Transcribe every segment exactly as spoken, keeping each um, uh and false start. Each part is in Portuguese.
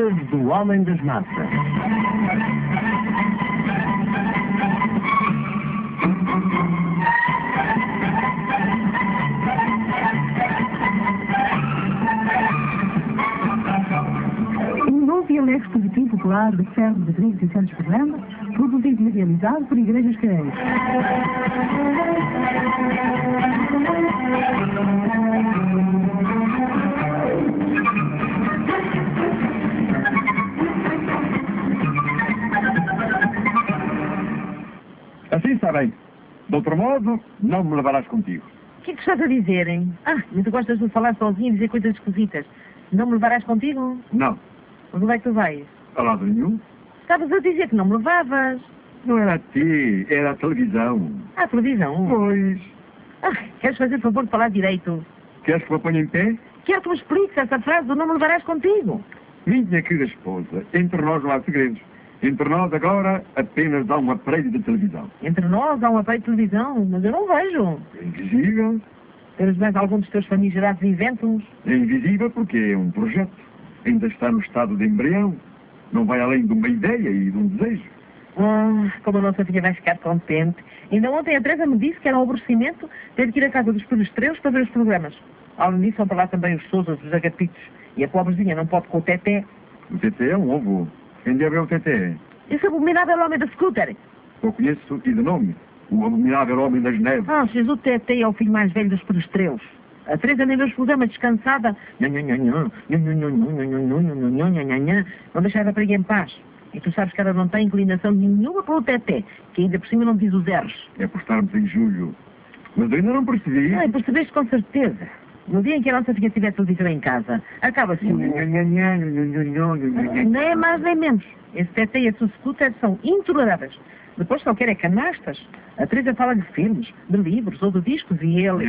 Aventuras do Homem das Massas. Um novo e alegre expositivo popular de ferro de Rodrigues e Santos Fernando, produzido e realizado por Igrejas Caeiras. Assim está bem. De outro modo, não me levarás contigo. O que é que estás a dizer, hein? Ah, mas tu gostas de falar sozinho e dizer coisas esquisitas. Não me levarás contigo? Não. Onde é que tu vais? A lado nenhum. Estavas a dizer que não me levavas. Não era a ti, era a televisão. À televisão? Pois. Ah, queres fazer favor de falar direito? Queres que me ponha em pé? Quero que me expliques essa frase do não me levarás contigo. Minha querida esposa, entre nós não há segredos. Entre nós agora apenas há um aparelho de televisão. Entre nós há um aparelho de televisão, mas eu não vejo. É invisível. Tens mais algum dos teus famigerados inventos? É invisível porque é um projeto. Ainda está no estado de embrião. Não vai além de uma ideia e de um desejo. Ah, como a nossa filha vai ficar contente. Ainda ontem a Teresa me disse que era um aborrecimento ter que ir à casa dos filhostreus para ver os programas. Além disso, vão para lá também os Sousas, os Agapitos. E a pobrezinha não pode com o Teté. O Teté é um ovo. Quem deve é o Teté? Esse abominável homem da scooter. Eu conheço e de nome. O abominável homem das neves. Ah, X, o Teté é o filho mais velho dos filostreus. A Teresa nem vê os programas descansada. Não deixa a rapariga em paz. E tu sabes que ela não tem inclinação nenhuma para o Teté, que ainda por cima não diz os erros. É por estarmos em julho. Mas eu ainda não percebi. Ah, percebeste com certeza. No dia em que a nossa filha tiver televisão em casa, acaba-se o... Nem é mais nem menos. Esse Teté e a sua scooter são intoleráveis. Depois só quer é canastas. A Teresa fala de filmes, de livros ou de discos e ele...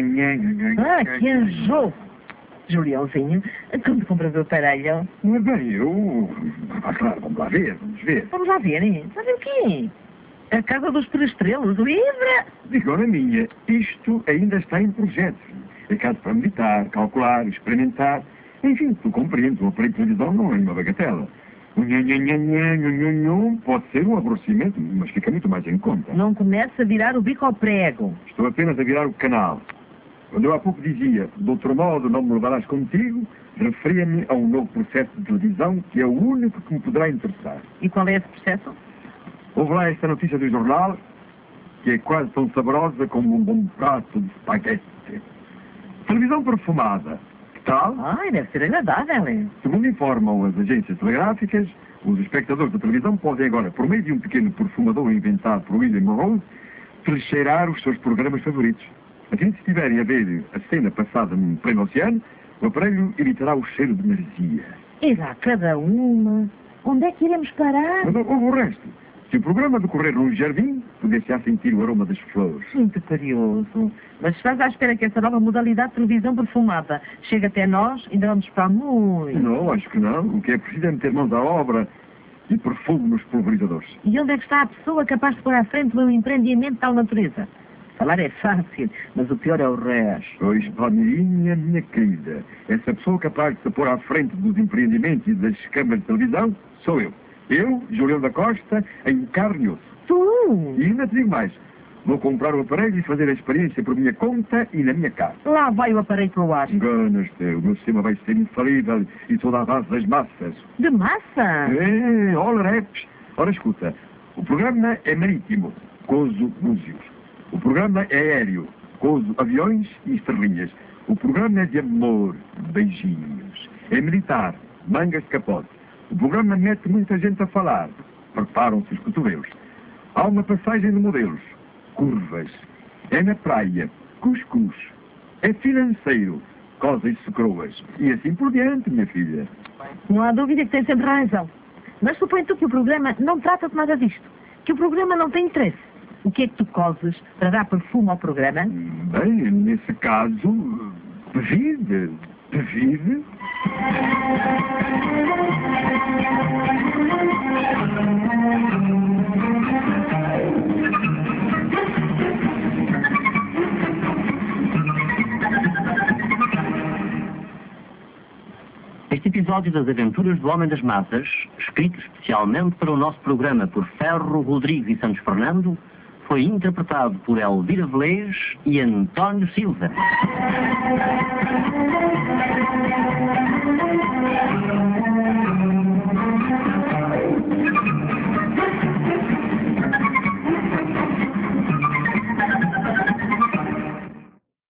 Ah, que enjoo! Juliãozinho, quando compras o aparelho? Não é bem, eu... Ah, claro, vamos lá ver, vamos ver. Vamos lá ver, hein? Sabe o quê? A Casa dos Filostrelos, livre! Digo na minha, isto ainda está em projeto. É caso para meditar, calcular, experimentar. Enfim, tu compreendes, o aparelho de televisão não é uma bagatela. O nhanhanhanhanhanhanhanhanhan pode ser um aborrecimento, mas fica muito mais em conta. Não comece a virar o bico ao prego. Estou apenas a virar o canal. Quando eu há pouco dizia, de outro modo não me levarás contigo, referia-me a um novo processo de televisão que é o único que me poderá interessar. E qual é esse processo? Houve lá esta notícia do jornal, que é quase tão saborosa como um bom prato de espaguete. Televisão perfumada. Que tal? Ai, deve ser agradável, hein? Segundo informam as agências telegráficas, os espectadores da televisão podem agora, por meio de um pequeno perfumador inventado por William Rose, cheirar os seus programas favoritos. Assim, se estiverem a ver a cena passada num pleno oceano, o aparelho emitirá o cheiro de maresia. E lá cada uma. Onde é que iremos parar? Mas houve o resto. Se o programa decorrer num jardim, poder-se-á sentir o aroma das flores. Muito curioso. Mas estás à espera que essa nova modalidade de televisão perfumada chegue até nós? Ainda vamos para muito. Não, acho que não. O que é preciso é meter mãos à obra e perfume nos pulverizadores. E onde é que está a pessoa capaz de pôr à frente de um empreendimento de tal natureza? Falar é fácil, mas o pior é o resto. Pois, Palmeirinha, minha querida, essa pessoa capaz de se pôr à frente dos empreendimentos e das câmaras de televisão sou eu. Eu, Julião da Costa, em carne e osso. Tu? E ainda te digo mais. Vou comprar o aparelho e fazer a experiência por minha conta e na minha casa. Lá vai o aparelho para o ar. Enganas-te, o meu sistema vai ser infalível e toda a base das massas. De massa? É, olha, reps. Ora, escuta, o programa é marítimo, coso búzios. O programa é aéreo, coso aviões e estrelinhas. O programa é de amor, beijinhos. É militar, mangas de capote. O programa mete muita gente a falar. Preparam-se os cotovelos. Há uma passagem de modelos. Curvas. É na praia. Cuscuz. É financeiro. Cosas secroas. E assim por diante, minha filha. Não há dúvida que tem sempre razão. Mas supõe tu que o programa não trata de nada disto. Que o programa não tem interesse. O que é que tu cozes para dar perfume ao programa? Bem, nesse caso, pevide. Pevide. episódio das Aventuras do Homem das Massas, escrito especialmente para o nosso programa por Ferro Rodrigues e Santos Fernando, foi interpretado por Elvira Velez e António Silva.